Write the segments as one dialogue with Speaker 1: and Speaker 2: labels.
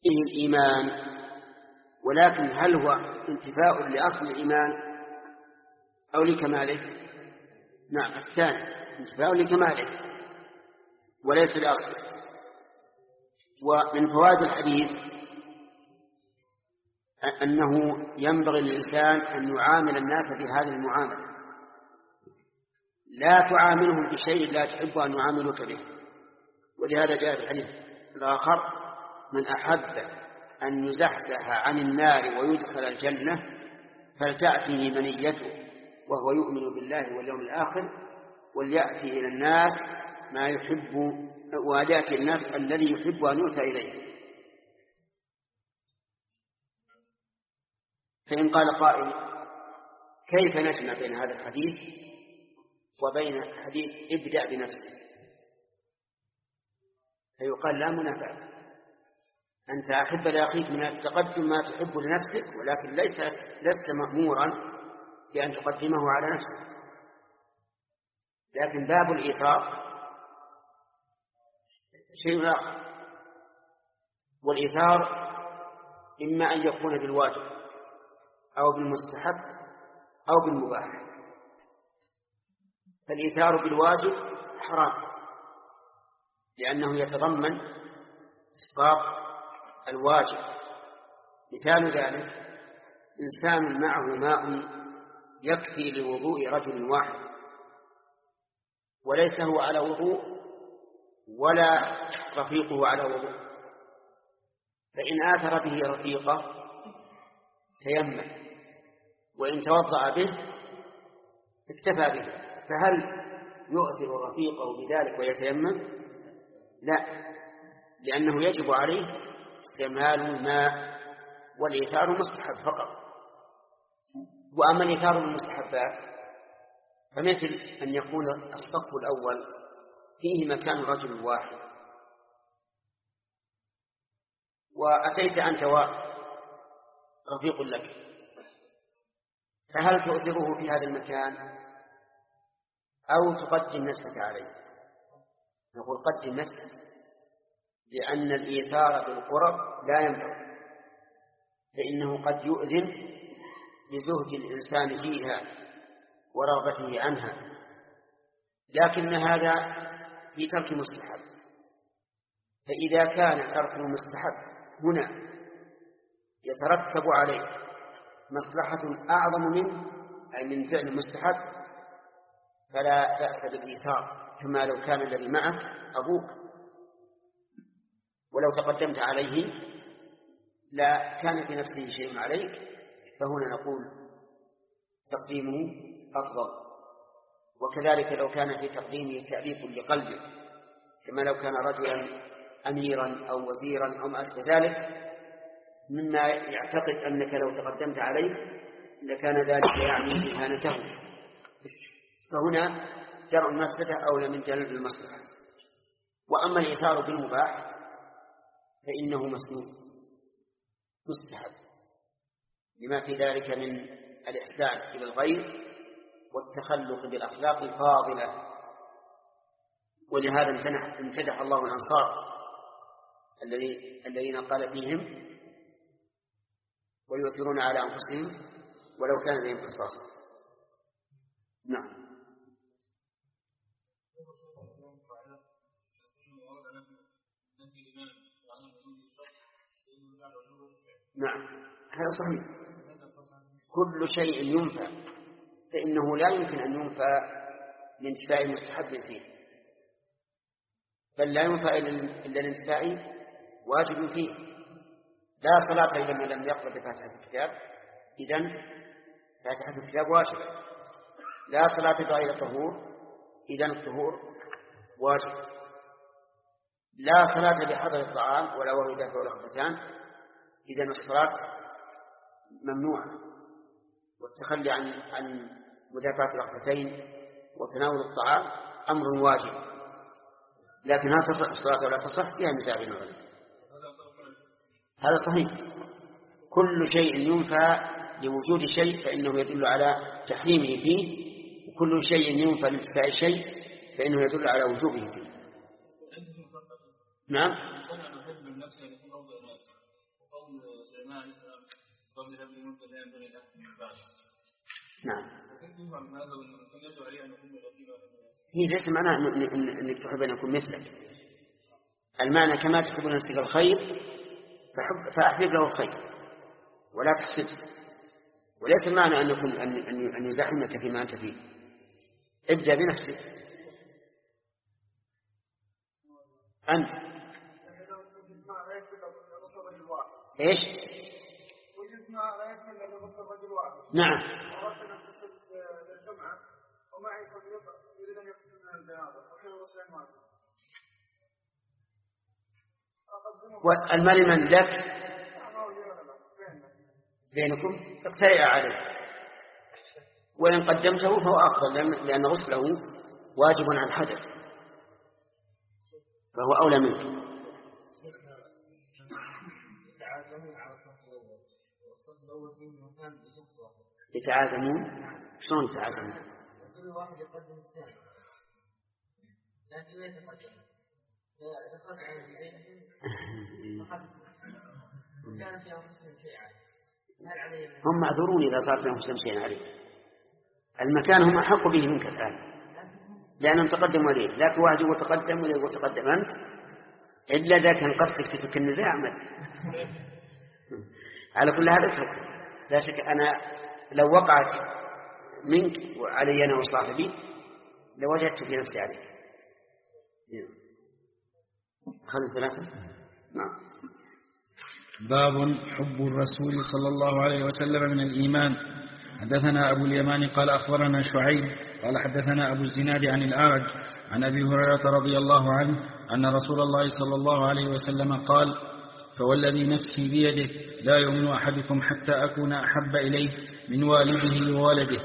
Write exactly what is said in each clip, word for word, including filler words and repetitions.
Speaker 1: فيه الإيمان، ولكن هل هو انتفاء لأصل الإيمان أو لكماله؟ نعم، الثاني انتفاء لكماله وليس لأصله. ومن فوائد الحديث أنه ينبغي للإنسان أن يعامل الناس بهذه المعاملة، لا تعاملهم بشيء لا تحب أن يعاملوك به. ولهذا جاء في الحديث الآخر: من أحب أن يزحزح عن النار ويدخل الجنة فلتأتيه منيته وهو يؤمن بالله واليوم الآخر وليأتي إلى الناس ما يحب، وليأتي الناس الذي يحب أن يؤتى إليه. فإن قال قائل: كيف نجمع بين هذا الحديث وبين حديث ابدأ بنفسك؟ فيقال: لا منافاة، أنت أحب لأخيك من التقدم ما تحب لنفسك، ولكن ليس لست مأمورا بأن تقدمه على نفسك. لكن باب الإيثار شيء آخر، والإيثار إما أن يكون بالواجب أو بالمستحب أو بالمباح. فالإيثار بالواجب حرام، لأنه يتضمن إسقاط الواجب. مثال ذلك: إنسان معه ماء يكفي لوضوء رجل واحد وليس هو على وضوء ولا رفيقه على وضوء، فإن آثر به رفيقه تيمم، وإن توضأ به اكتفى به. فهل يؤثر رفيقه بذلك ويتيمم؟ لا، لأنه يجب عليه استعمال الماء، والإيثار مستحب فقط. وأما الإيثار بالمستحبات فمثل أن يكون الصف الأول فيه مكان رجل واحد، وأتيت أنت ورفيق لك، فهل تؤثره في هذا المكان أو تقدم نفسك عليه؟ نقول: قدم نفسك، لأن الإيثار بالقرب لا ينفع، فإنه قد يؤذن لزهد الإنسان فيها ورغبته عنها، لكن هذا في ترك مستحب. فإذا كان ترك المستحب هنا يترتب عليه مصلحة أعظم منه أي من فعل المستحب فلا بأس بالإيثار، كما لو كان الذي معك أبوك ولو تقدمت عليه لا كان في نفسه شيء عليك، فهنا نقول تقديمه أفضل. وكذلك لو كان في تقديمه تأليف لقلبه، كما لو كان رجلا أميرا أو وزيرا أو ما أشبه ذلك مما يعتقد أنك لو تقدمت عليه لكان ذلك يعني إهانته، فهنا درء المفسدة أولى من جلب المصلحة. وأما الإيثار بالمباح فإنه مسنون مستحب، لما في ذلك من الإحسان إلى الغير والتخلق بالأخلاق الفاضلة. ولهذا امتدح الله الأنصار الذين قال فيهم: ويؤثرون على أنفسهم ولو كان بهم خصاصة. نعم. نعم، هذا صحيح. كل شيء ينفع فإنه لا يمكن أن ينفع لانتفاء مستحب فيه، بل لا ينفع إلا الانتفاء واجب فيه. لا صلاة لمن لم يقرأ بفاتحة الكتاب، إذن فاتحة الكتاب واجبة. لا صلاة بغير طهور، إذن الطهور واجب. لا صلاة بحضر الطعام ولا وهو يدافع الأخبثان، إذن الصلاة ممنوعة. والتخلي عن عن مدافعة الأخبثين وتناول الطعام أمر واجب. لكن هل تصح الصلاة ولا تصح؟ فيها نزاع بين العلماء. هذا صحيح. كل شيء ينفى لوجود شيء فإنه يدل على تحريمه فيه، وكل شيء ينفى لانتفاء شيء فإنه يدل على وجوبه فيه. نعم.
Speaker 2: قول سليمان عليه السلام قبل هذه الملك لا ينبغي له من بعد.
Speaker 1: نعم.
Speaker 2: هي
Speaker 1: إيه ليس معناه أنك تحب أن يكون مثلك. المعنى كما تحب نفسك الخير فحب فأحبب له الخير ولا تحسده، وليس المعنى أن يكون أن أن يزاحمك فيما أنت فيه. ابدأ بنفسك أنت. إيش؟
Speaker 3: وجدنا لا يكمل إلا بصر رجل واحد.
Speaker 1: نعم.
Speaker 3: أردنا نغتسل للجمعة ومعي صديق يريد أن يغتسل من الجنابة وحين غسلين واحد.
Speaker 1: والمال من لك؟ بينكم اقترئ عليه، وإن قدمته فهو أفضل لأن غسله واجب عن الحدث فهو أولى منك. يتعازمون؟ شلون يتعازمون؟
Speaker 4: كل واحد يقدم الثاني لكن لا يتقدم يتقدم عن البيت كان في أنفسهم شيء عليه.
Speaker 1: هم معذورون إذا صار في أنفسهم شيء عليه. المكان هم أحق به منك الآن لأنهم تقدموا عليه، لكن واحد يقول تقدم ولا يقول تقدم أنت، إلا إذا كان قصدك تفك النزاع عمل. على كل هذا اترك، لا شك أنا لو وقعت منك وعلي أنا وصاحبي لوجدت في نفسي عليك. خذ ثلاثة. نعم.
Speaker 5: باب حب الرسول صلى الله عليه وسلم من الإيمان. حدثنا أبو اليمان قال أخبرنا شعيب قال حدثنا أبو الزناد عن الأعرج عن أبي هريرة رضي الله عنه أن رسول الله صلى الله عليه وسلم قال: فوالذي نفسي بيده لا يؤمن أحدكم حتى أكون أحب إليه من والده وولده.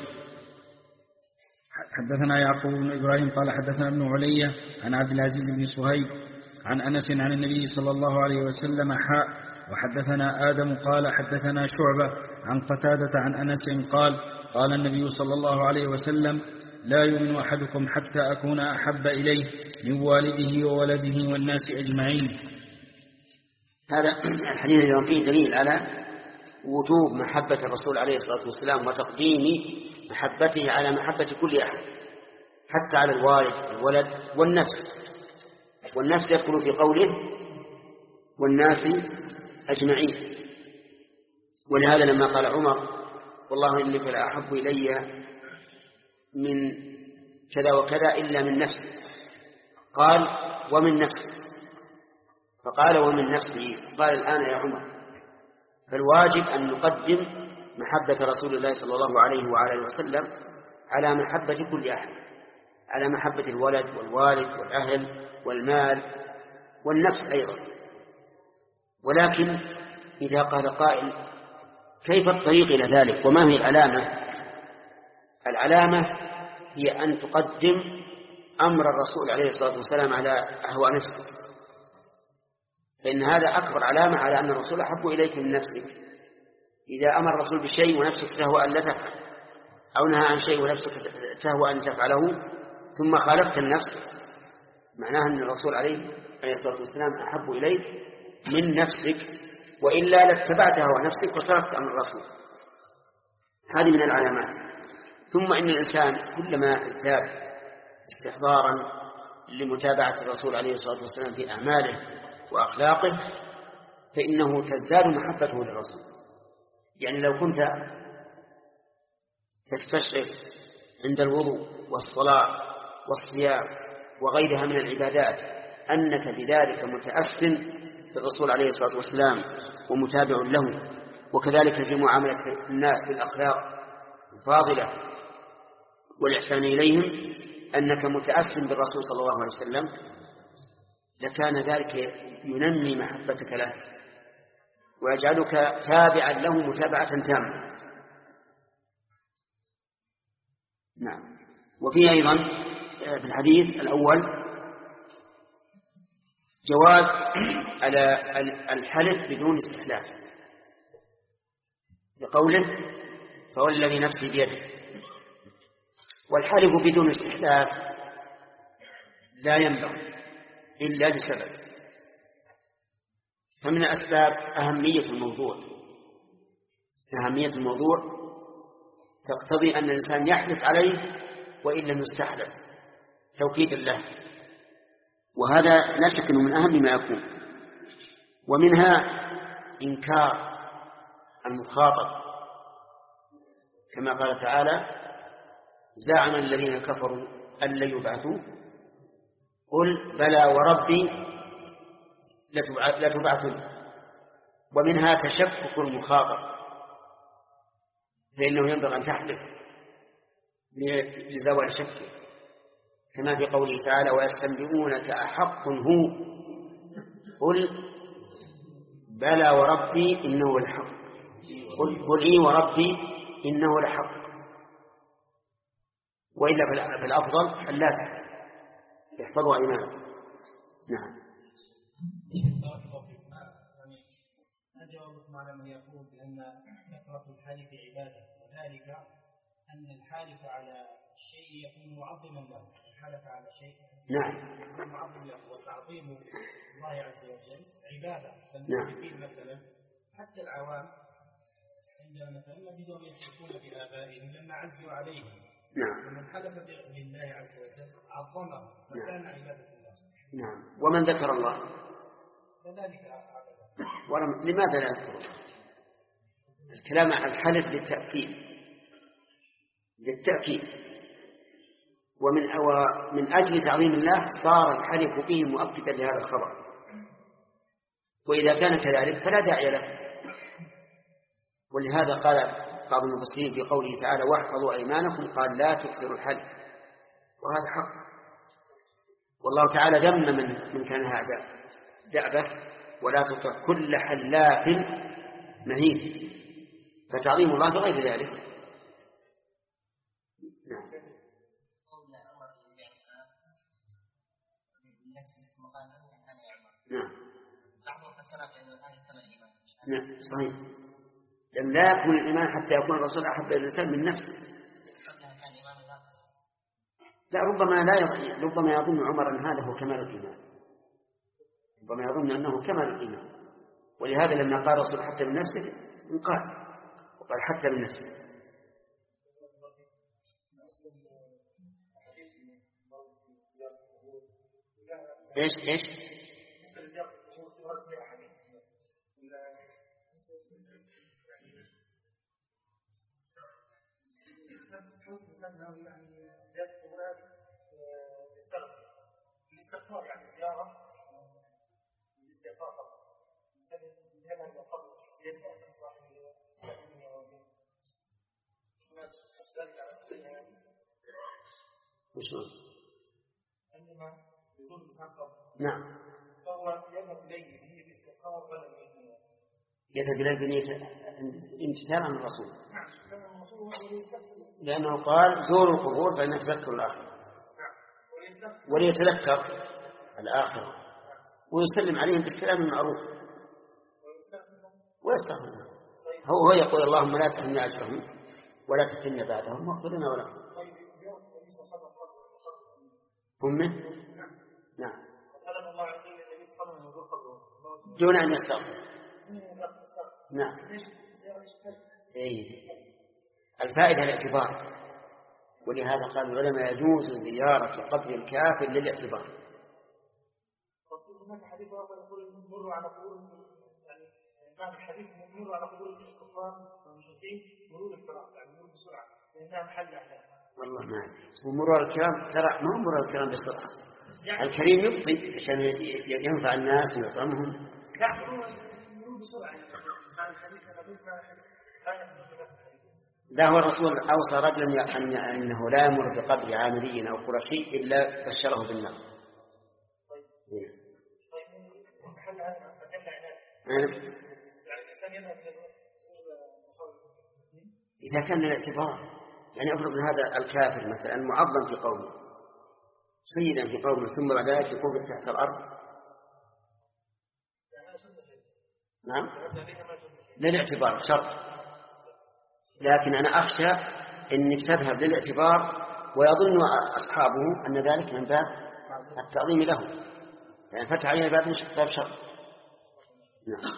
Speaker 5: حدثنا يعقوب بن إبراهيم قال حدثنا ابن علية عن عبد العزيز بن صهيب عن أنس عن النبي صلى الله عليه وسلم حاء. وحدثنا آدم قال حدثنا شعبة عن قتادة عن أنس قال: قال النبي صلى الله عليه وسلم: لا يؤمن أحدكم حتى أكون أحب إليه من والده وولده والناس أجمعين.
Speaker 1: هذا الحديث اليوم فيه دليل على وجوب محبة الرسول عليه الصلاة والسلام وتقديم محبته على محبة كل أحد حتى على الوالد والولد والنفس. والنفس يدخل في قوله والناس أجمعين. ولهذا لما قال عمر: والله إنك لا أحب إلي من كذا وكذا إلا من نفسي، قال: ومن نفسي. فقال: ومن نفسي. قال: الآن يا عمر. فالواجب أن نقدم محبة رسول الله صلى الله عليه وعلى وسلم على محبة كل أحد، على محبة الولد والوالد والأهل والمال والنفس أيضا. ولكن إذا قال قائل: كيف الطريق إلى ذلك وما هي العلامة؟ العلامة هي أن تقدم أمر الرسول عليه الصلاة والسلام على أهواء نفسك، فإن هذا أكبر علامة على أن الرسول أحب إليك من نفسك. إذا أمر الرسول بشيء ونفسك تهوى أن لا تفعل، أو نهى عن شيء ونفسك تهوى أن تفعله ثم خالفت النفس، معناه أن الرسول عليه الصلاة والسلام أحب إليك من نفسك، وإلا لاتبعت هوى نفسك وتركت أمر الرسول. هذه من العلامات. ثم إن الإنسان كلما ازداد استحضارا لمتابعة الرسول عليه الصلاة والسلام في أعماله وأخلاقه فإنه تزداد محبته للرسول. يعني لو كنت تستشعر عند الوضوء والصلاة والصيام وغيرها من العبادات أنك بذلك متأسن بالرسول عليه الصلاة والسلام ومتابع له، وكذلك في معاملة الناس بالأخلاق الفاضلة والإحسان إليهم أنك متأسن بالرسول صلى الله عليه وسلم، لكان ذلك ينمي محبتك له ويجعلك تابعا له متابعة تامة. نعم. وفي أيضا في الحديث الأول جواز على الحلف بدون استحلاف بقوله: فوالذي نفسي بيده. والحلف بدون استحلاف لا ينبغي إلا لسبب. فمن أسباب أهمية الموضوع أهمية الموضوع تقتضي أن الإنسان يحلف عليه وإن لم يستحلف توكيدا له، وهذا لا شك أنه من أهم ما يكون. ومنها إنكار المخاطب كما قال تعالى: زعم الذين كفروا أن لن يبعثوا قل بلى وربي لتبعثن. ومنها تشكك المخاطب، فإنه ينبغي أن تحلف لزوال شكه، كما في قوله تعالى: ويستنبئونك أحق هو قل بلى وربي إنه الحق قل قل إي وربي إنه لحق. وإلا في الأفضل أن لا تحلف، يحفظوا أيمانهم. نعم.
Speaker 6: أجاوبكم على من يقول بأن كثرة الحلف عبادة، وذلك أن الحالف على الشيء يكون معظما له، الحلف على شيء
Speaker 1: نعم
Speaker 6: يكون معظم له، وتعظيم الله عز وجل عبادة.
Speaker 1: نعم.
Speaker 6: مثلا حتى العوام عندما مثلا نجدهم يحلفون بآبائهم لما عزوا عليهم،
Speaker 1: نعم.
Speaker 6: ومن حلف بالله عز وجل عظمه فكان عبادة الله.
Speaker 1: نعم. ومن ذكر الله
Speaker 6: كذلك
Speaker 1: ولم... لماذا لا يذكر؟ الكلام عن الحلف للتأكيد للتأكيد ومن من أجل تعظيم الله صار الحلف به مؤكدا لهذا الخبر، وإذا كان كذلك فلا داعي له. ولهذا قال بعض المفسرين في قوله تعالى: واحفظوا أيمانكم، قال لا تكثروا الحلف، وهذا حق. والله تعالى ذم من, من كان هذا دعبه: ولا تطع كل حلاف مهين، فتعظيم الله بغير ذلك. نعم. نعم. نعم صحيح، لأن لا يكون الإيمان حتى يكون الرسول أحب إلى الإنسان من نفسه. لا، ربما لا يظن ربما يظن عمر أن هذا هو كمال الإيمان، ربما يظن أنه كمال الإيمان، ولهذا لما قال الرسول حتى من نفسه قال وقال حتى من نفسه. إيش إيش
Speaker 3: الاستغفار يعني زيارة الاستغفار الإنسان يذهب إلى القبر يستغفر صاحبه عندما يزور الإنسان قبر.
Speaker 1: نعم.
Speaker 3: فهو يذهب إليه بنية الاستغفار ولا بنية
Speaker 1: يذهب إليه بنية امتثال عن الرسول.
Speaker 3: نعم.
Speaker 1: لأنه قال: زوروا القبور فإنها تذكر الآخرة، وليتذكر الآخرة، ويسلم عليهم بالسلام المعروف ويستغفر. هو هو يقول: اللهم لا تحرمنا أجرهم ولا تفتنا بعدهم واغفر لنا ولهم. أمه نعم دون أن يستغفر. نعم. إيه. الفائدة الاعتبار، ولهذا قال العلماء: يجوز زيارة قبر الكافر للاعتبار.
Speaker 3: هناك حديث يقول مروا على قبور، يعني بعد الحديث مروا على قبور الكفار والمشركين مرور الكرام، يعني مرور بسرعة لأنها محل أحلام.
Speaker 1: والله ما أدري. ومرور الكرام ترى ما هو مرور الكرام بسرعة، يعني الكريم يبطي عشان ينفع الناس ويطعمهم.
Speaker 3: لا، مرور بسرعة يعني الحديث
Speaker 1: لا، هو الرسول أوصى رجلا أن أنه لا يمر بقبر عامري أو قرشي إلا بشره بالنار. إذا كان الاعتبار، يعني أفرض هذا الكافر مثلا معظم في قومه، سيدا في قومه، ثم بعد ذلك يكون تحت الأرض. نعم، للاعتبار شرط. لكن أنا أخشى أنك تذهب للاعتبار ويظن أصحابه أن ذلك من باب التعظيم له، يعني فتح عليه باب باب شر. نعم.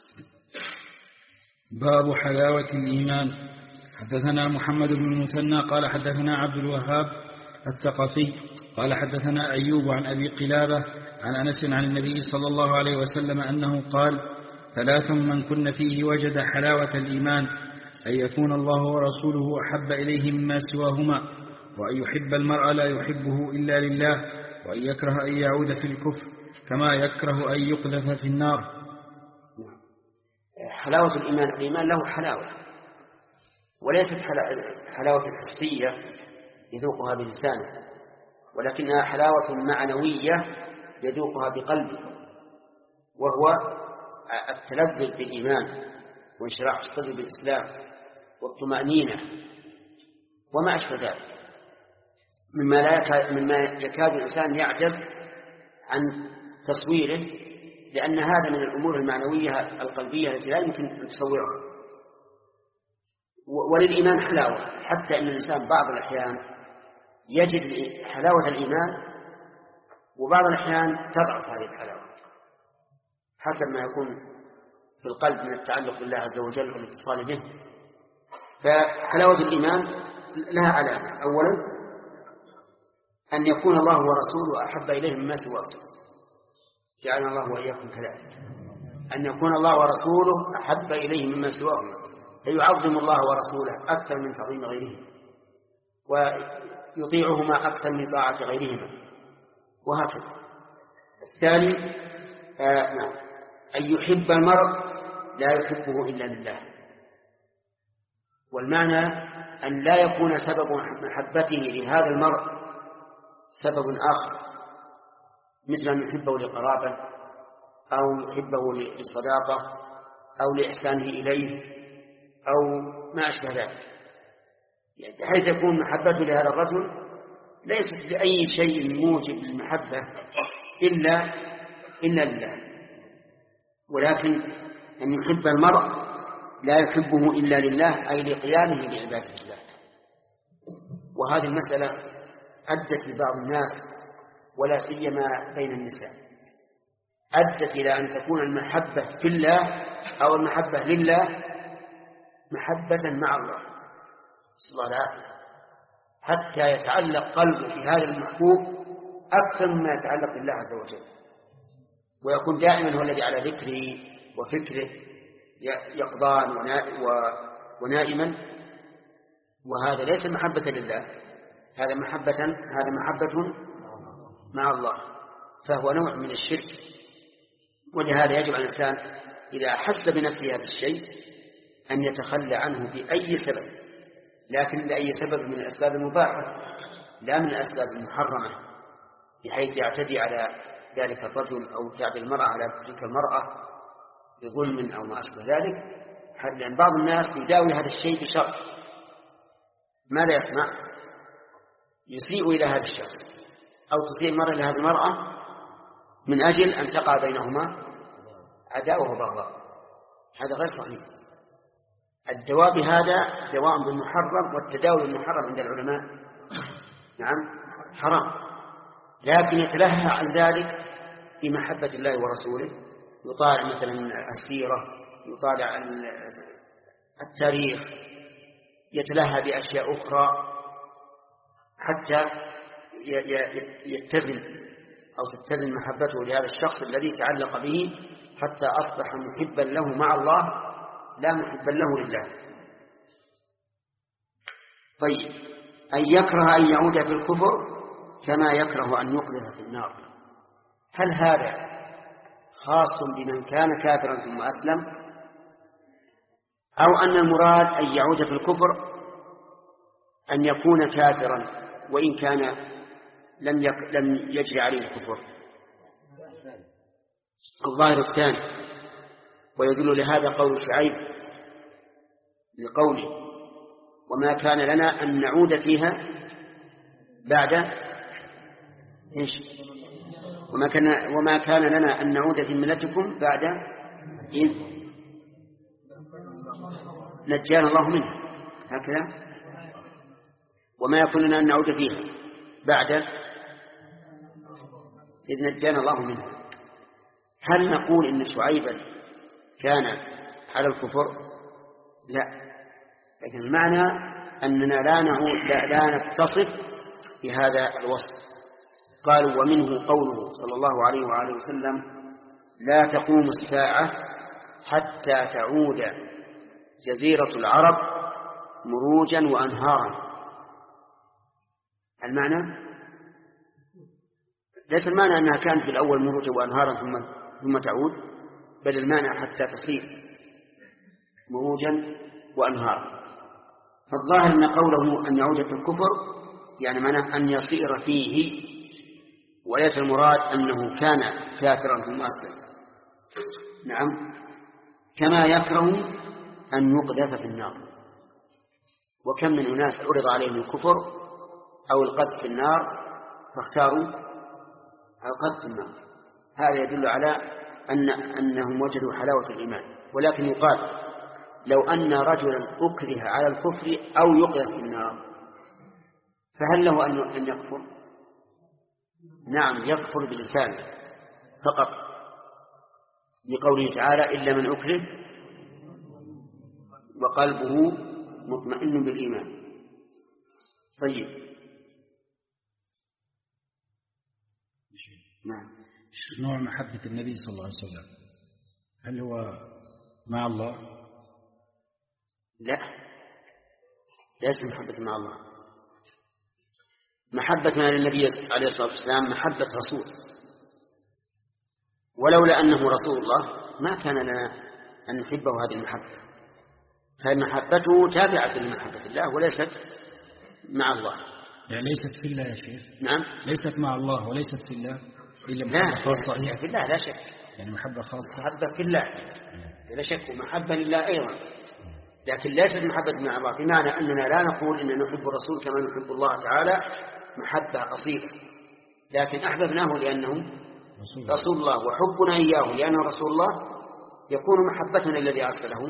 Speaker 5: باب حلاوة الإيمان. حدثنا محمد بن المثنى قال حدثنا عبد الوهاب الثقفي قال حدثنا أيوب عن أبي قلابة عن أنس عن النبي صلى الله عليه وسلم أنه قال: ثلاث من كن فيه وجد حلاوة الإيمان: أن يكون الله ورسوله أحب إليه مما سواهما، وأن يحب المرء لا يحبه إلا لله، وأن يكره أن يعود في الكفر كما يكره أن يقذف في النار.
Speaker 1: حلاوة الإيمان، الإيمان له حلاوة، وليست حلاوة حسية يذوقها بلسانه، ولكنها حلاوة معنوية يذوقها بقلبه، وهو التلذذ بالإيمان وانشراح الصدر بالإسلام والطمأنينة وما أشبه ذلك، مما, لا يكاد مما يكاد الإنسان يعجز عن تصويره، لأن هذا من الأمور المعنوية القلبية التي لا يمكن أن تصورها. وللإيمان حلاوة، حتى أن الإنسان بعض الأحيان يجد حلاوة الإيمان وبعض الأحيان تضعف هذه الحلاوة حسب ما يكون في القلب من التعلق بالله عز وجل والاتصال به. فحلاوة الإيمان لها علامة: أولا أن يكون الله ورسوله أحب إليه مما سواه، جعلنا الله وإياكم كذلك، أن يكون الله ورسوله أحب إليه مما سواهما، فيعظم الله ورسوله أكثر من تعظيم غيرهما، ويطيعهما أكثر من طاعة غيرهما، وهكذا. الثاني آه نعم أن يحب المرء لا يحبه إلا لله، والمعنى أن لا يكون سبب محبته لهذا المرء سبب آخر، مثل أن يحبه لقرابة أو يحبه للصداقة أو لإحسانه إليه أو ما أشبه ذلك، حيث يكون محبته لهذا الرجل ليست لأي شيء موجب للمحبة إلا إلا لله، ولكن أن يحب المرء لا يحبه إلا لله، أي لقيامه بعبادة الله. وهذه المسألة أدت لبعض الناس ولا سيما بين النساء، أدت إلى أن تكون المحبة في الله أو المحبة لله محبة مع الله صلى الله عليه وسلم، حتى يتعلق قلبه في هذا المحبوب أكثر مما يتعلق بالله عز وجل، ويكون دائما هو الذي على ذكره وفكره يقظان ونائما، وهذا ليس محبة لله، هذا محبة هذا محبة مع الله، فهو نوع من الشرك. ولهذا يجب على الإنسان إذا أحس بنفسه هذا الشيء أن يتخلى عنه بأي سبب، لكن بأي سبب من الأسباب المباحة لا من الأسباب المحرمة، بحيث يعتدي على ذلك الرجل أو تعدي المرأة على تلك المرأة بظلم أو ما أشبه ذلك. لأن بعض الناس يداوي هذا الشيء بشر، ماذا يصنع؟ يسيء إلى هذا الشخص أو تسيء المرأة إلى هذه المرأة من أجل أن تقع بينهما عداوة وبغضاء، هذا غير صحيح. الدواء بهذا دواء بالمحرم، والتداوي بالمحرم عند العلماء نعم حرام، لكن يتلهى عن ذلك في محبة الله ورسوله، يطالع مثلا السيرة، يطالع التاريخ، يتلهى بأشياء أخرى حتى يتزن أو تتزن محبته لهذا الشخص الذي تعلق به، حتى أصبح محبا له مع الله لا محبا له لله. طيب، أن يكره أن يعود في الكفر كما يكره أن يقذف في النار، هل هذا خاص بمن كان كافرا ثم أسلم، أو أن المراد أن يعود في الكفر أن يكون كافرا وإن كان لم يك... لم يجري عليه الكفر؟ الظاهر الثاني، ويدل لهذا قول شعيب لقوله: وما كان لنا أن نعود فيها بعد إيش؟ وما كان وما كان لنا أن نعود في ملتكم بعد إذ نجانا الله منها، هكذا. وما يكون لنا أن نعود فيها بعد إذ نجانا الله منها. هل نقول إن شعيبا كان على الكفر؟ لا، لكن المعنى أننا لا, لا, لا نتصف بهذا الوصف. قالوا ومنه قوله صلى الله عليه وآله وسلم لا تقوم الساعة حتى تعود جزيرة العرب مروجا وأنهارا. المعنى ليس المعنى أنها كانت في الأول مروجا وأنهارا ثم, ثم تعود، بل المعنى حتى تصير مروجا وأنهارا. فالظاهر أن قوله أن يعود في الكفر يعني معناه أن يصير فيه، وليس المراد أنه كان كافرا ثم أسلم. نعم، كما يكره أن يقذف في النار. وكم من أناس عرض عليهم الكفر أو القذف في النار فاختاروا القذف في النار. هذا يدل على أن أنهم وجدوا حلاوة الإيمان. ولكن يقال لو أن رجلا أكره على الكفر أو يقذف في النار فهل له أن يكفر؟ نعم، يكفر بلسانه فقط، لقوله تعالى إلا من أكره وقلبه مطمئن بالإيمان. طيب، نعم.
Speaker 5: نوع محبة النبي صلى الله عليه وسلم هل هو مع الله؟
Speaker 1: لا، ليس محبة مع الله. محبتنا للنبي عليه الصلاة والسلام محبة رسول، ولولا أنه رسول الله ما كان لنا أن نحبه هذه المحبة، فمحبته تابعة لمحبة الله وليست مع الله.
Speaker 5: يعني ليست في الله يا شيخ؟
Speaker 1: نعم،
Speaker 5: ليست مع الله وليست في الله إلا
Speaker 1: لا
Speaker 5: محبة خاصة.
Speaker 1: هي في الله لا شك،
Speaker 5: يعني محبة خاصة،
Speaker 1: محبة في الله لا شك، ومحبة لله أيضا، لكن ليست محبة مع الله، بمعنى أننا لا نقول إننا نحب الرسول كما نحب الله تعالى محبة قصيرة، لكن أحببناه لأنه رسول, رسول الله، وحبنا إياه لأنه رسول الله يكون محبتنا الذي أرسله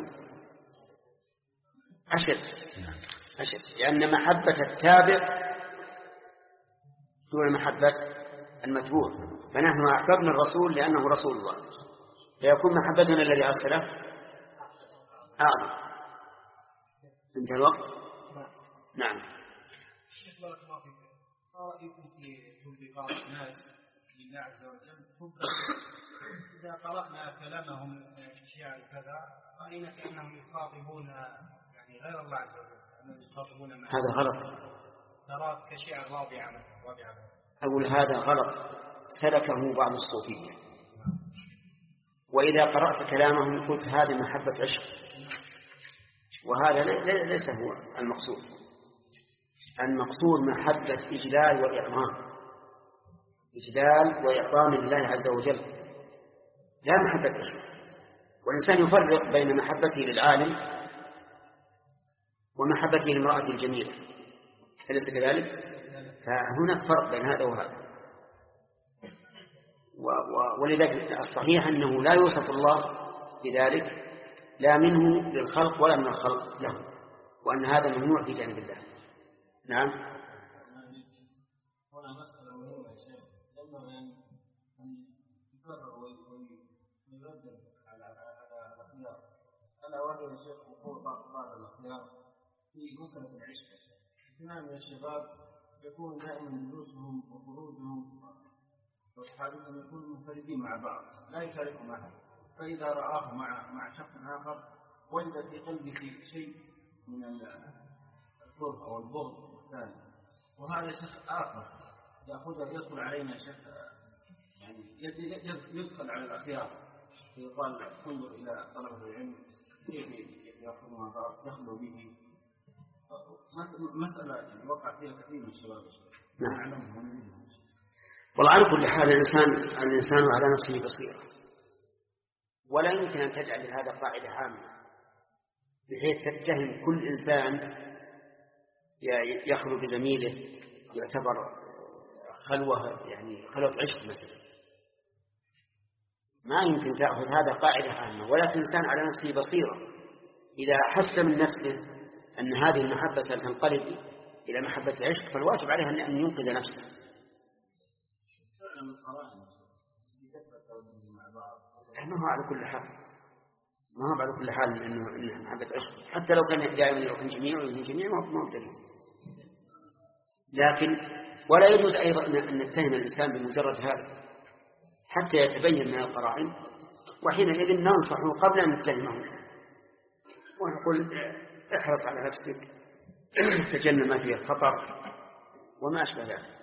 Speaker 1: أشد أشد، لأن محبة التابع دون محبة المتبوع. فنحن أحببنا الرسول لأنه رسول الله، فيكون محبتنا الذي أرسله أعظم. انتهى الوقت. نعم.
Speaker 6: ما رأيكم في حب بعض الناس لله عز وجل؟ إذا قرأنا كلامهم في شعر كذا رأينا كأنهم يخاطبون يعني غير الله عز وجل، يخاطبون
Speaker 1: هذا غلط.
Speaker 6: ترى كشعر رابعة رابعة
Speaker 1: أقول هذا غلط سلكه بعض الصوفية، وإذا قرأت كلامهم قلت هذه محبة عشق، وهذا ليس هو المقصود. المقصود محبة إجلال وإعظام، إجلال وإعظام لله عز وجل، لا محبة عشق. والإنسان يفرق بين محبته للعالم ومحبته لامرأة الجميلة، أليس كذلك؟ فهناك فرق بين هذا وهذا. ولذلك الصحيح أنه لا يوصف الله بذلك، لا منه للخلق ولا من الخلق له، وأن هذا ممنوع في جانب الله. نعم.
Speaker 2: هنا مسألة مهمة يا شيخ، لما أن يكرر ويردد على الأخيار، ألا وهي يا شيخ وقوع بعض الأخيار في مسألة العشق. اثنان من الشباب يكون دائما جلوسهم وخروجهم وأصحابهم يكونوا منفردين مع بعض، لا يشاركهم أحد، فإذا رآه مع مع شخص آخر وجد في قلبه شيء من الكره أو البغض الثاني، وهذا شخص آخر يأخذ يدخل علينا شخص يعني يدخل على الأخيار، يقال انظر إلى طلبة العلم كيف يأخذون بعض يخلو به، مسألة يعني وقع فيها كثير من الشباب.
Speaker 1: نعم. والله على كل حال الإنسان الإنسان على نفسه بصيرة، ولا يمكن أن تجعل هذا قاعدة عامة بحيث تتهم كل إنسان يخلو بزميله يعتبر خلوة يعني خلوة عشق مثلا. ما يمكن تأخذ هذا قاعدة عامة، ولكن الإنسان على نفسه بصيرة. إذا حس من نفسه أن هذه المحبة ستنقلب إلى محبة عشق فالواجب عليه أن ينقذ نفسه. ما هو على كل حال ما هو على كل حال إنه إنه محبة عشق، حتى لو كان دائما يروحون جميع ويجون جميع ما هو دليل. لكن ولا يجوز أيضا أن نتهم الإنسان بمجرد هذا حتى يتبين من القرائن، وحينئذ ننصحه قبل أن نتهمه ونقول احرص على نفسك، تجنب ما فيه الخطر وما أشبه ذلك.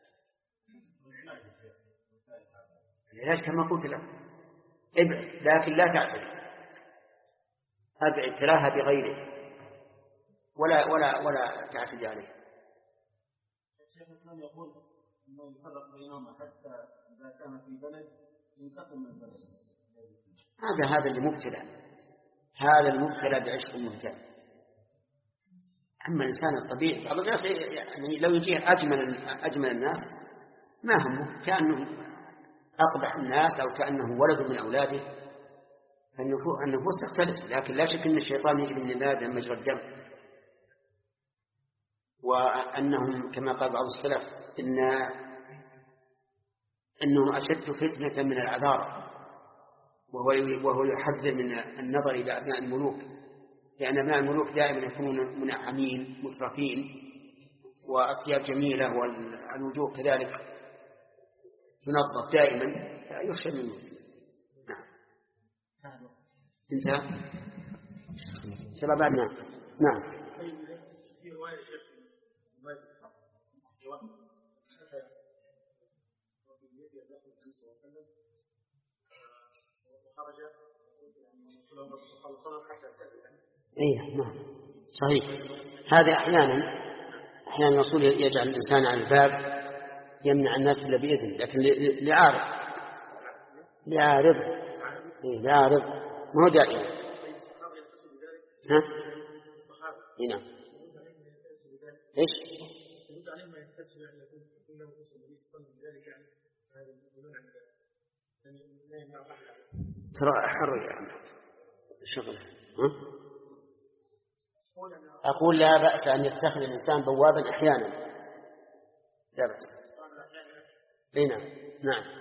Speaker 1: العلاج كما قلت لك ابعد، لكن لا تعتدي، أبعد تراها بغيره ولا ولا ولا تعتدي عليه.
Speaker 2: الشيخ الإسلام يقول إنه يفرق بينهما حتى إذا كان في بلد ينتقل من البلد.
Speaker 1: هذا هذا اللي مبتلى، هذا المبتلى بعشق مبتلى. أما الإنسان الطبيعي بعض الناس يعني لو يجيه أجمل أجمل الناس ما همه، كأنه أقبح الناس أو كأنه ولد من أولاده، فالنفوس تختلف. لكن لا شك أن الشيطان يجري من الآدم مجرى الدم، وأنهم كما قال بعض السلف إن أنه أشد فتنة من العذارى، وهو وهو يحذر من النظر إلى أبناء الملوك، لأن أبناء الملوك دائما يكونون منعمين مترفين وأثياب جميلة والوجوه كذلك تنظف دائما، يخشى من الموت. نعم انتهى إن شاء الله بعد. نعم نعم
Speaker 3: في رواية شيخ
Speaker 1: إيه نعم صحيح. هذا أحيانا أحيانا الرسول يجعل الإنسان على الباب يمنع الناس إلا بإذن، لكن لعارض لعارض إيه لعارض ما هو دائما. ها؟ إيه نعم إيش؟ ترى حر يعني شغله. ها؟ أقول لا بأس أن يتخذ الإنسان بوابا أحيانا، لا بأس. إيه نعم نعم.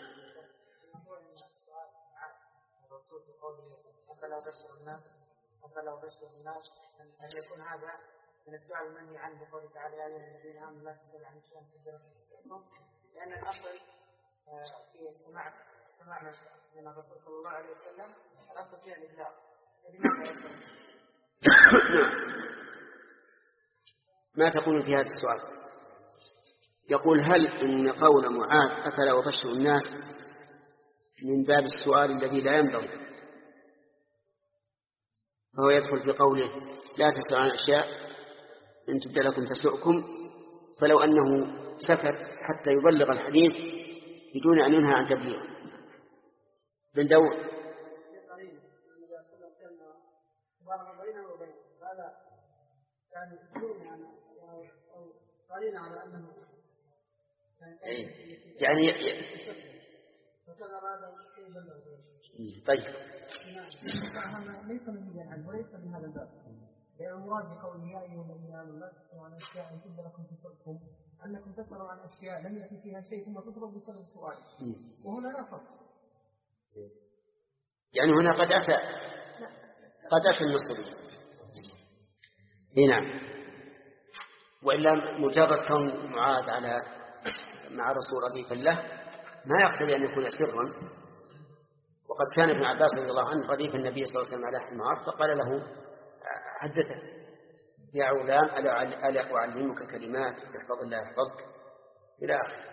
Speaker 4: الرسول بقوله أفلا بشر الناس أفلا بشر الناس أن يكون هذا من السؤال المنهي عنه بقوله تعالى يا أيها الذين آمنوا لا تسألوا عن شيء تجربوا تسألكم، لأن الأصل في سماع سماع من الرسول صلى الله عليه وسلم الأصل فيها الإبلاغ.
Speaker 1: ما تقول في هذا السؤال؟ يقول هل إن قول معاذ أفلا وبشر الناس من باب السؤال الذي لا ينبغي، فهو يدخل في قوله لا تسأل عن أشياء إن تبدأ لكم تسؤكم، فلو أنه سكت حتى يبلغ الحديث بدون أن ينهى عن تبليغ. بن داود يعني طيب
Speaker 7: ليس من عنه وليس من هذا الباب، لأن المراد بقوله يا أيها الذين آمنوا لا تسألوا عن أشياء إن تبدأ لكم تسؤكم أنكم تسألوا عن أشياء لم يأتي فيها شيء ثم تضرب بسبب السؤال، وهنا لا فرق.
Speaker 1: يعني هنا قد أتى قد أتى النص. نعم. وإلا مجرد كون معاذ على مع رسول رديفا له ما يقتضي أن يكون سرا، وقد كان ابن عباس رضي الله عنه رديف النبي صلى الله عليه وسلم على حمار فقال له حدثه يا غلام ألا أعلمك كلمات تحفظ الله يحفظك إلى آخره.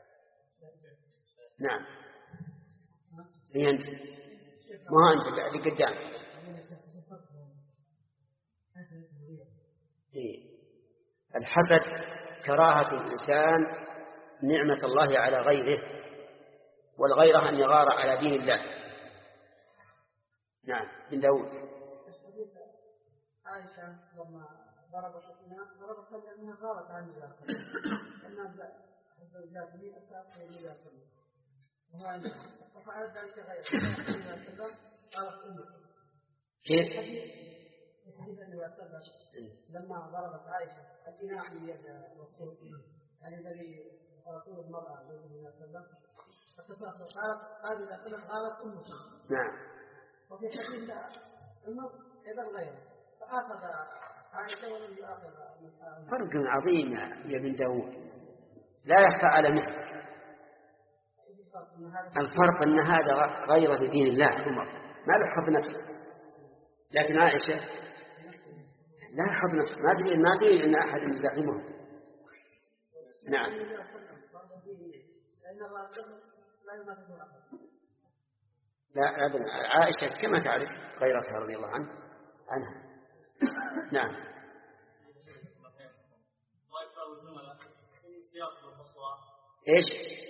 Speaker 1: نعم هي أنت ما هو أنت اللي قدام. إيه. الحسد كراهة الإنسان نعمة الله على غيره، والغيرة أن يغار على دين الله. نعم بن داود.
Speaker 7: عائشة لما ضربت الناس ضربت لأنها غارت عن الناس لأنها الزوجات لي أتاكل إلى سنة وهو عندها ففعلت ذلك غير قالت أمه
Speaker 1: كيف؟
Speaker 7: الحديث النبي صلى الله عليه وسلم لما ضربت عائشة الإناء من يد الرسول الذي رسول المرأة النبي صلى الله عليه وسلم فتصرف قالت قال إذا سلم قالت أمه.
Speaker 1: نعم.
Speaker 7: وفي حديث النص إذا غيره فأخذ عائشة ولم يأخذ.
Speaker 1: فرق عظيم يا ابن داود، لا يخفى على مثلك. الفرق أن هذا غير لدين الله عمر ما له حظ نفسه، لكن عائشة لا حظ نفسه، ما تريد ما تريد أن أحد يزاحمه. نعم. لا أبدا، عائشة كما تعرف غيرتها رضي الله عنه عنها. نعم. إيش؟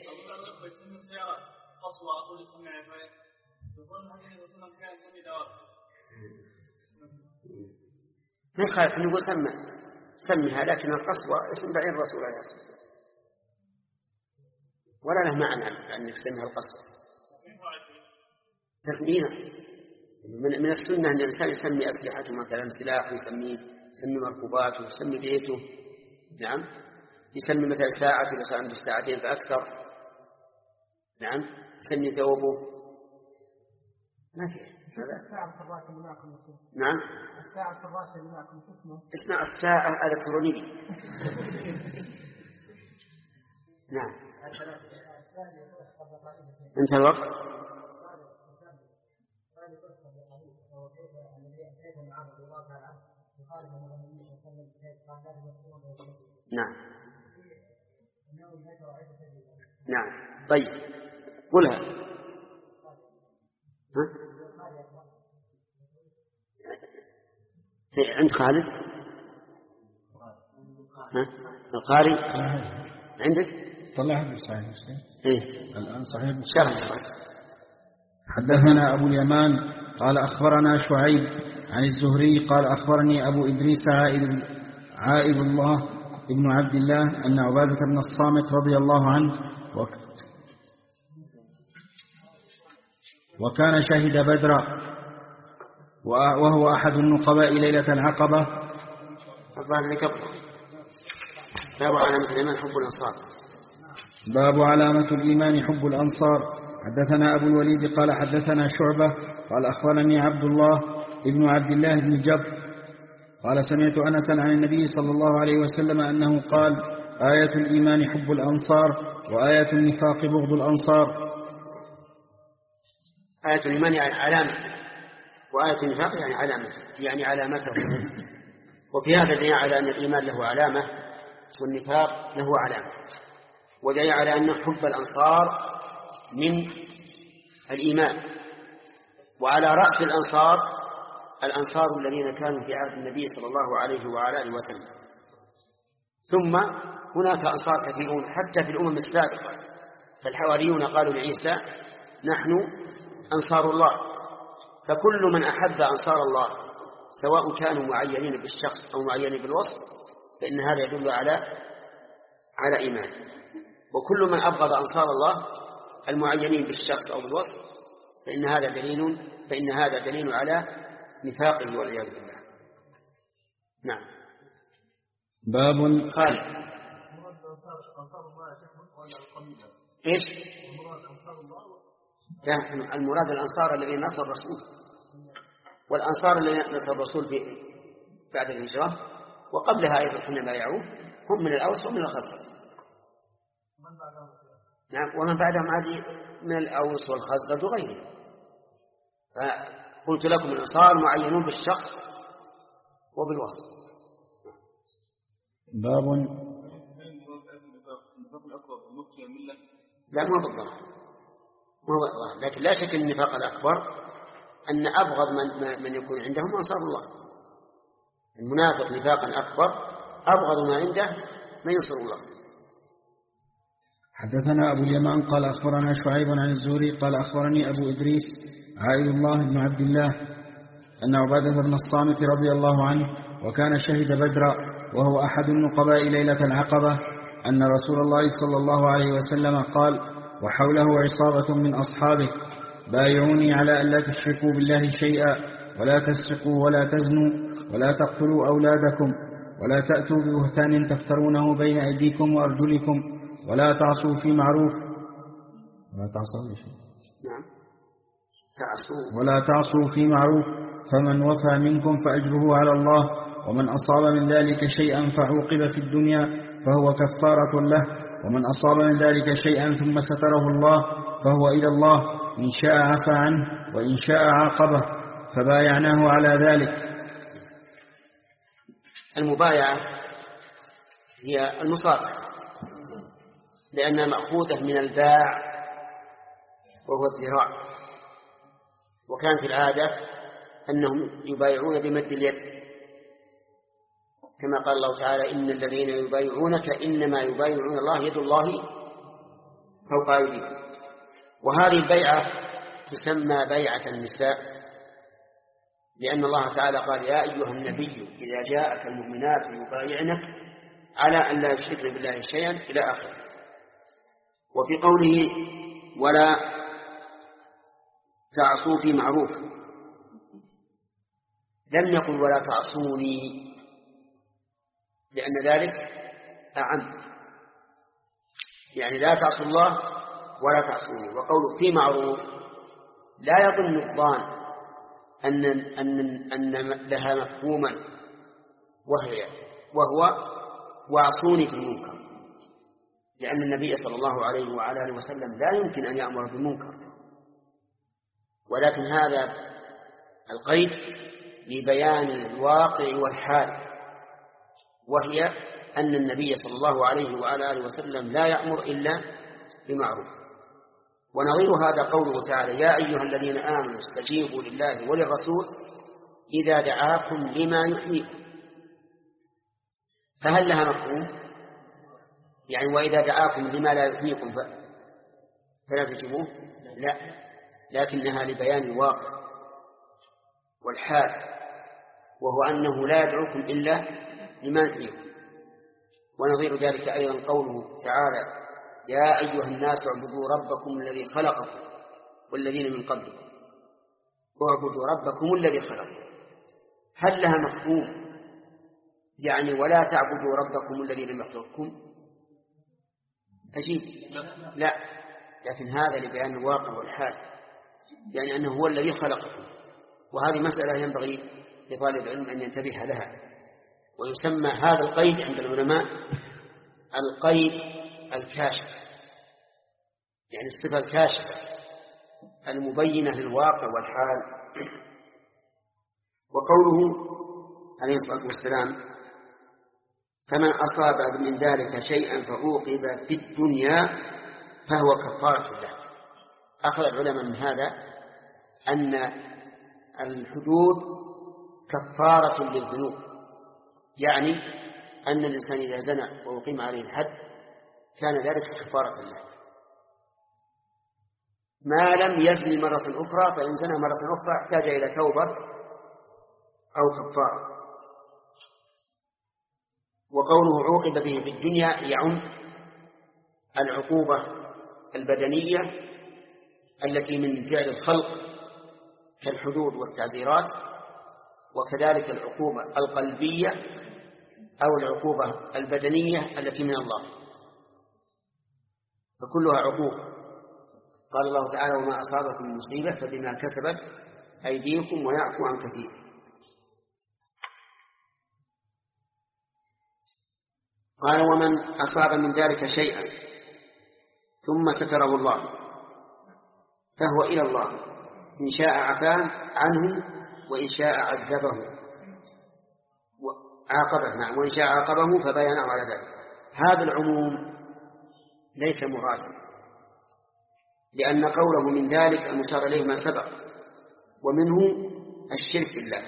Speaker 1: ما يخالف نقول سمى سمها، لكن القصوى اسم بعير الرسول عليه الصلاة والسلام، ولا له معنى أن يسميها القصوى تسميها. من, من السنة أن الإنسان يسمي أسلحته مثلا سلاح، يسميه يسمي مركوباته، يسمي بيته. نعم. يسمي مثلا ساعة إذا كان بالساعتين فأكثر. نعم. يسمي ثوبه. ما في هذا.
Speaker 7: الساعة الفراشة اللي معكم.
Speaker 1: نعم.
Speaker 7: الساعة الفراشة اللي معكم اسمه؟
Speaker 1: اسمها الساعة الإلكترونية. نعم. انتهى الوقت. نعم. نعم. طيب قلها. ها؟ عند خالد. ها؟ القاري عندك؟
Speaker 5: طلعها في صحيح مسلم.
Speaker 1: إيه؟
Speaker 5: الآن صحيح
Speaker 1: شرح صحيح.
Speaker 5: حدثنا أبو اليمان قال أخبرنا شعيب عن الزهري قال أخبرني أبو إدريس عائد, عائد الله ابن عبد الله أن عبادة بن الصامت رضي الله عنه وك وكان شهد بدرا وهو أحد النقباء ليلة العقبة.
Speaker 1: الظاهر لك باب علامة الإيمان حب الأنصار.
Speaker 5: باب علامة الإيمان حب الأنصار. حدثنا أبو الوليد قال حدثنا شعبة قال أخبرني عبد الله ابن عبد الله بن جبر قال سمعت أنسا عن النبي صلى الله عليه وسلم أنه قال آية الإيمان حب الأنصار وآية النفاق بغض الأنصار.
Speaker 1: آية الإيمان يعني علامة، وآية النفاق يعني علامة يعني علامته. وفي هذا دليل على أن الإيمان له علامة والنفاق له علامة، ودليل على أن حب الأنصار من الإيمان. وعلى رأس الأنصار الأنصار الذين كانوا في عهد النبي صلى الله عليه وعلى آله وسلم، ثم هناك أنصار كثيرون حتى في الأمم السابقة. فالحواريون قالوا لعيسى نحن أنصار الله. فكل من أحب أنصار الله سواء كانوا معينين بالشخص أو معينين بالوصف فإن هذا يدل على على إيمان. وكل من أبغض أنصار الله المعينين بالشخص أو بالوصف فإن هذا دليل فإن هذا دليل على نفاقه والعياذ بالله. نعم.
Speaker 5: باب
Speaker 1: خالد. إيش؟ المراد الأنصار الذين نصر الرسول، والأنصار الذين نصر الرسول في بعد الهجرة وقبلها أيضا حينما يعود هم من الأوس ومن الخزرج. نعم. ومن بعدهم عادي من الأوس والخزرج وغيرهم. فقلت لكم الأنصار معينون بالشخص وبالوصف.
Speaker 5: باب
Speaker 1: لا مو بالضبط، لكن لا شك النفاق الأكبر أن أبغض من, من يكون عندهم أنصار الله. المنافق نفاقا أكبر أبغض ما عنده من ينصر الله.
Speaker 5: حدثنا أبو اليمان قال أخبرنا شعيب عن الزهري قال أخبرني أبو إدريس عائد الله بن عبد الله أن عبادة بن الصامت رضي الله عنه وكان شهد بدرا وهو أحد النقباء ليلة العقبة أن رسول الله صلى الله عليه وسلم قال وحوله عصابة من أصحابه بايعوني على أن لا تشركوا بالله شيئا ولا تسرقوا ولا تزنوا ولا تقتلوا أولادكم ولا تأتوا ببهتان تفترونه بين أيديكم وأرجلكم ولا تعصوا في معروف ولا تعصوا
Speaker 1: نعم تعصوا
Speaker 5: ولا تعصوا في معروف فمن وفى منكم فأجره على الله، ومن أصاب من ذلك شيئا فعوقب في الدنيا فهو كفارة له، ومن أصاب من ذلك شيئا ثم ستره الله فهو إلى الله، إن شاء عفى عنه وإن شاء عاقبه، فبايعناه على ذلك.
Speaker 1: المبايعة هي المصافحة، لأنها مأخوذة من الباع وهو الذراع، وكانت العادة أنهم يبايعون بمد اليد، كما قال الله تعالى: إن الذين يبايعونك إنما يبايعون الله يد الله فوق أيديهم. وهذه البيعة تسمى بيعة النساء، لأن الله تعالى قال: يا أيها النبي إذا جاءك المؤمنات يبايعنك على أن لا يشركن بالله شيئا إلى آخره. وفي قوله: ولا تعصوا في معروف، لم يقل ولا تعصوني، لأن ذلك أعم، يعني لا تعصوا الله ولا تعصوني. وقوله في معروف لا يظن الظان أن أن أن لها مفهوما وهي وهو واعصوني في المنكر، لأن النبي صلى الله عليه وعلى آله وسلم لا يمكن أن يأمر بالمنكر، ولكن هذا القيد لبيان الواقع والحال، وهي أن النبي صلى الله عليه وعلى آله وسلم لا يأمر إلا بمعروف. ونظير هذا قوله تعالى: يا أيها الذين آمنوا استجيبوا لله وللرسول إذا دعاكم لما يحييكم. فهل لها مفهوم؟ يعني وإذا دعاكم لما لا يحييكم فلا تجيبوه؟ لا، لكنها لبيان الواقع والحال، وهو أنه لا يدعوكم إلا لما يحييكم. ونظير ذلك أيضا قوله تعالى: يا أيها الناس اعبدوا ربكم الذي خلقكم والذين من قبلكم. اعبدوا ربكم الذي خلقكم، هل لها مفهوم؟ يعني ولا تعبدوا ربكم الذي لم يخلقكم؟ أجيب لا، لكن هذا لبيان الواقع والحال، يعني أنه هو الذي خلقكم. وهذه مسألة ينبغي لطالب العلم أن ينتبه لها. ويسمى هذا القيد عند العلماء القيد الكاشف، يعني الصفة الكاشفة المبينة للواقع والحال. وقوله عليه الصلاة والسلام: فمن أصاب من ذلك شيئا فعوقب في الدنيا فهو كفارة له. أخذ العلماء من هذا أن الحدود كفارة للذنوب، يعني أن الإنسان إذا زنى وأقيم عليه الحد كان ذلك كفارة له، ما لم يزني مرة أخرى، فإن زنى مرة أخرى احتاج إلى توبة أو كفارة. وقوله عوقب به في الدنيا يعم العقوبة البدنية التي من فعل الخلق كالحدود والتعزيرات، وكذلك العقوبة القلبية أو العقوبة البدنية التي من الله، فكلها عقوبة. قال الله تعالى: وما أصابكم من مصيبة فبما كسبت أيديكم ويعفو عن كثير. قال: ومن أصاب من ذلك شيئا ثم ستره الله فهو إلى الله، إن شاء عفا عنه وإن شاء عذبه عاقبه نعم وإن شاء عاقبه فبينه على ذلك. هذا العموم ليس مرادا، لأن قوله من ذلك المشار إليه ما سبق، ومنه الشرك بالله،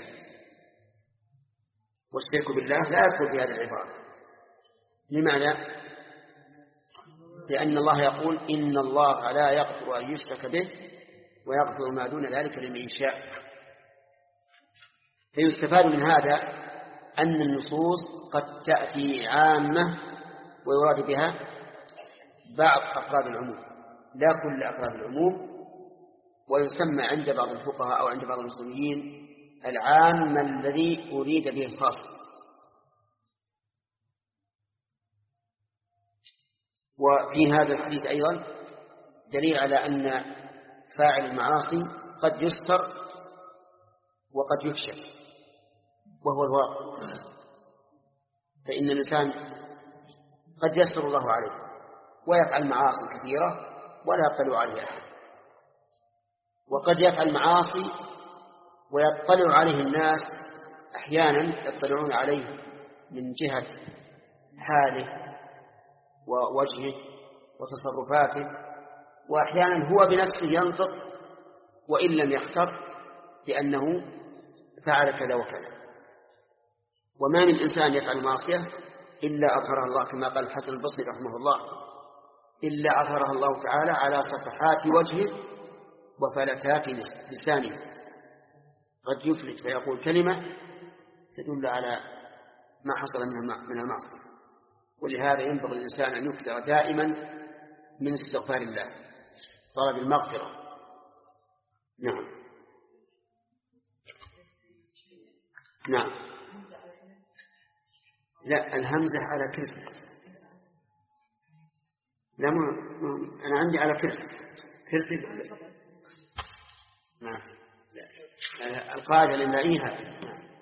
Speaker 1: والشرك بالله لا يدخل في هذه العبارة. لماذا؟ لأن الله يقول: إن الله لا يغفر أن يشرك به ويغفر ما دون ذلك لمن يشاء. فيستفاد من هذا أن النصوص قد تأتي عامة ويراد بها بعض أفراد العموم، لا كل أفراد العموم. ويسمى عند بعض الفقهاء أو عند بعض المسلمين العام الذي أريد به الخاص. وفي هذا الحديث أيضا دليل على أن فاعل المعاصي قد يستر وقد يكشف وهو الواقع، فإن الإنسان قد يسر الله عليه ويفعل معاصي كثيرة ولا يطلع عليه أحد، وقد يفعل معاصي ويطلع عليه الناس أحيانا يطلعون عليه من جهة حاله ووجهه وتصرفاته، وأحيانا هو بنفسه ينطق وإن لم يختر لأنه فعل كذا وكذا. وما من إنسان يفعل معصية إلا أظهرها الله، كما قال الحسن البصري رحمه الله: إلا أظهرها الله تعالى على صفحات وجهه وفلتات لسانه. قد يفلت فيقول كلمة تدل على ما حصل من المعصية. ولهذا ينبغي الإنسان أن يكثر دائما من استغفار الله، طلب المغفرة. نعم نعم لا، الهمزة على كرسي. لا ما أنا عندي على كرسي كرسي نعم. لا. القاعدة لنلاقيها.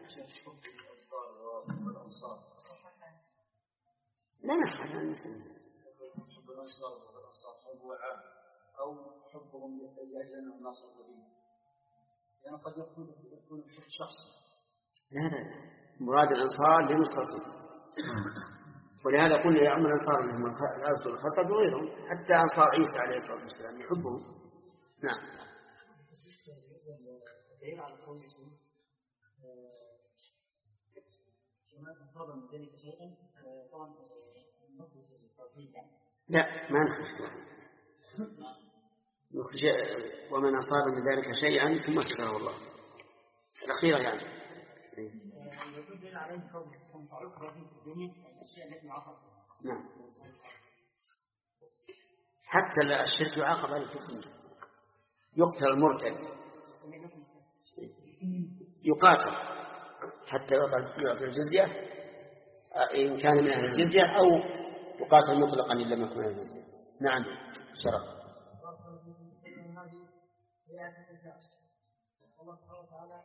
Speaker 1: لا نخل عن المسلمين
Speaker 2: أو حبهم لأجلنا وناصر الدين، يعني قد يكون حب شخصي.
Speaker 1: لا لا مراد الأنصار لنصرتهم، ولهذا قلنا يعم الأنصار منهم الأوس والخزرج وغيرهم، حتى أنصار عيسى عليه الصلاة والسلام يحبهم. نعم. لا ما نخرج نخرج ومن أصاب من ذلك شيئا ثم ستره الله الأخيرة يعني. نعم. حتى الشرك يعاقب عليه في الدنيا، يقتل المرتد، يقاتل حتى يعطي الجزية إن كان من أهل الجزية، أو يقاتل مطلقا إن لم يكن من أهل الجزية. نعم شرف. الله سبحانه وتعالى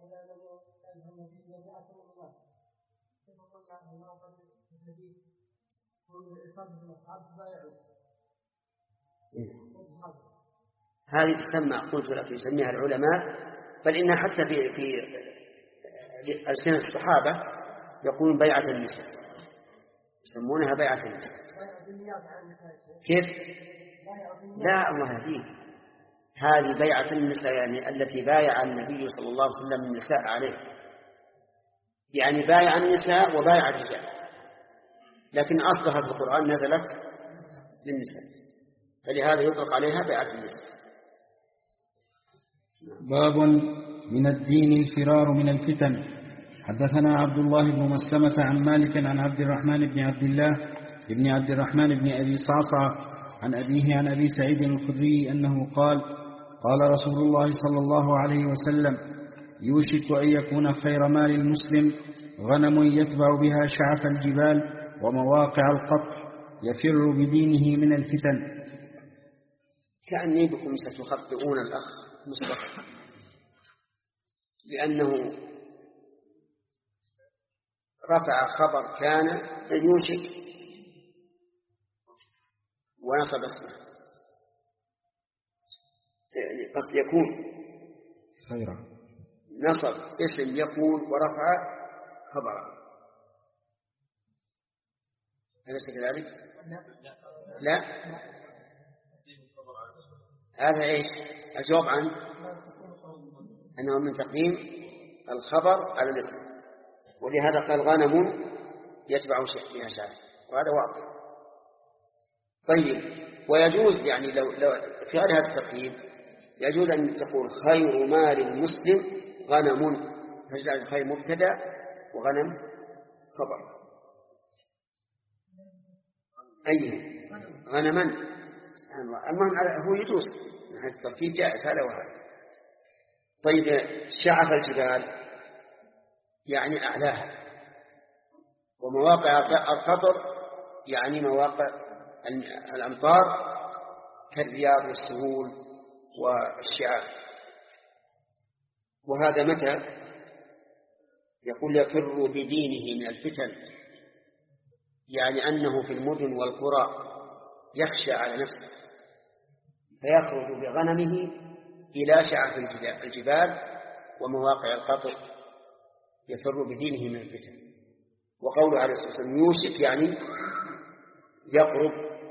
Speaker 1: هذه تسمى، قلت لك يسميها العلماء، بل إنها حتى في في ألسنة الصحابة يقولون بيعة النساء، يسمونها بيعة النساء. كيف؟ لا الله يهديه، هذه بيعة النساء يعني التي بايع النبي صلى الله عليه وسلم النساء عليه، يعني بايع النساء وبايع الرجال، لكن أصلها في القرآن نزلت للنساء، فلهذا يطلق عليها بيعة النساء.
Speaker 5: باب من الدين الفرار من الفتن. حدثنا عبد الله بن مسلمة عن مالك عن عبد الرحمن بن عبد الله بن عبد الرحمن بن أبي صعصع عن أبيه عن أبي سعيد الخدري أنه قال: قال رسول الله صلى الله عليه وسلم: يوشك أن يكون خير مال المسلم غنم يتبع بها شعف الجبال ومواقع القطر يفر بدينه من الفتن.
Speaker 1: كأني بكم ستخطئون الأخ مصطفى، لأنه رفع خبر كان يوشك ونصب اسمه، يعني قصد يكون
Speaker 5: خيرا،
Speaker 1: نصب اسم يكون ورفع خبرا، أليس كذلك؟ لا هذا إيش الجواب عن أنه من تقديم الخبر على الاسم، ولهذا قال غنم يتبع فيها شعر، وهذا واضح. طيب، ويجوز يعني لو, لو في هذا التقييد يجوز أن تقول خير مال المسلم غنم، فجعل الخير مبتدأ وغنم خبر. أيه غنما، المهم هو يجوز هذا التركيب جائز هذا وهذا. طيب شعف الجبال يعني أعلاها، ومواقع القطر يعني مواقع الأمطار كالرياض والسهول والشعاب. وهذا متى يقول يفر بدينه من الفتن، يعني أنه في المدن والقرى يخشى على نفسه فيخرج بغنمه إلى شعف الجبال ومواقع القطر يفر بدينه من الفتن. وقوله عليه الصلاة والسلام يوشك يعني يقرب،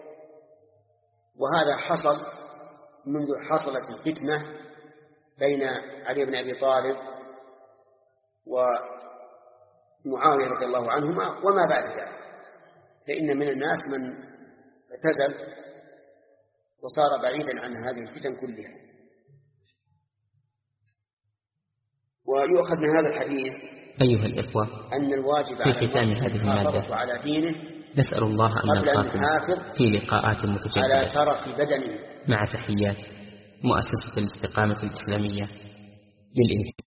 Speaker 1: وهذا حصل منذ حصلت الفتنة بين علي بن أبي طالب ومعاوية رضي الله عنهما وما بعد ذلك، فإن من الناس من اعتزل وصار بعيدا عن هذه الفتن كلها. ويؤخذ من هذا الحديث
Speaker 8: أيها الإخوة
Speaker 1: أن الواجب
Speaker 8: في ختام هذه المادة
Speaker 1: على دينه
Speaker 8: نسأل الله أن نلقاكم في لقاءات
Speaker 1: على
Speaker 8: متجددة
Speaker 1: ترف بدنه.
Speaker 8: مع تحيات مؤسسة الاستقامة الإسلامية للإنتاج.